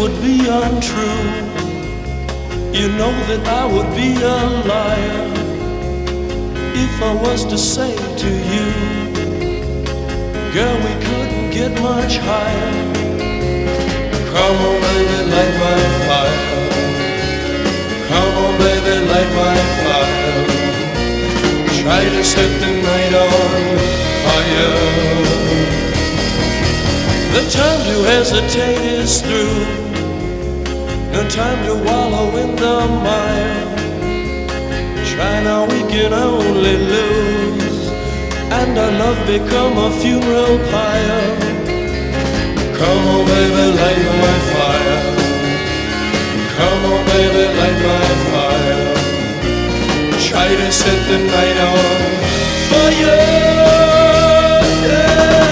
would be untrue. You know that I would be a liar if I was to say to you, girl, we couldn't get much higher. Come on, baby, light my fire. Come on, baby, light my fire. Try to set the night on fire. The time to hesitate is through. No time to wallow in the mire. Try now, we can only lose, and our love become a funeral pyre. Come on, baby, light my fire. Come on, baby, light my fire. Try to set the night on fire. Yeah.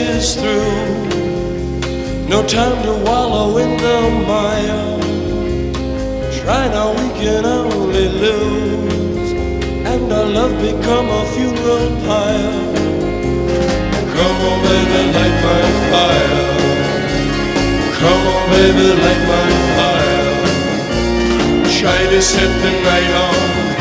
is through. No time to wallow in the mire. Try now, we can only lose, and our love become a funeral pyre. Come on, baby, light my fire. Come on, baby, light my fire. Try to set the night on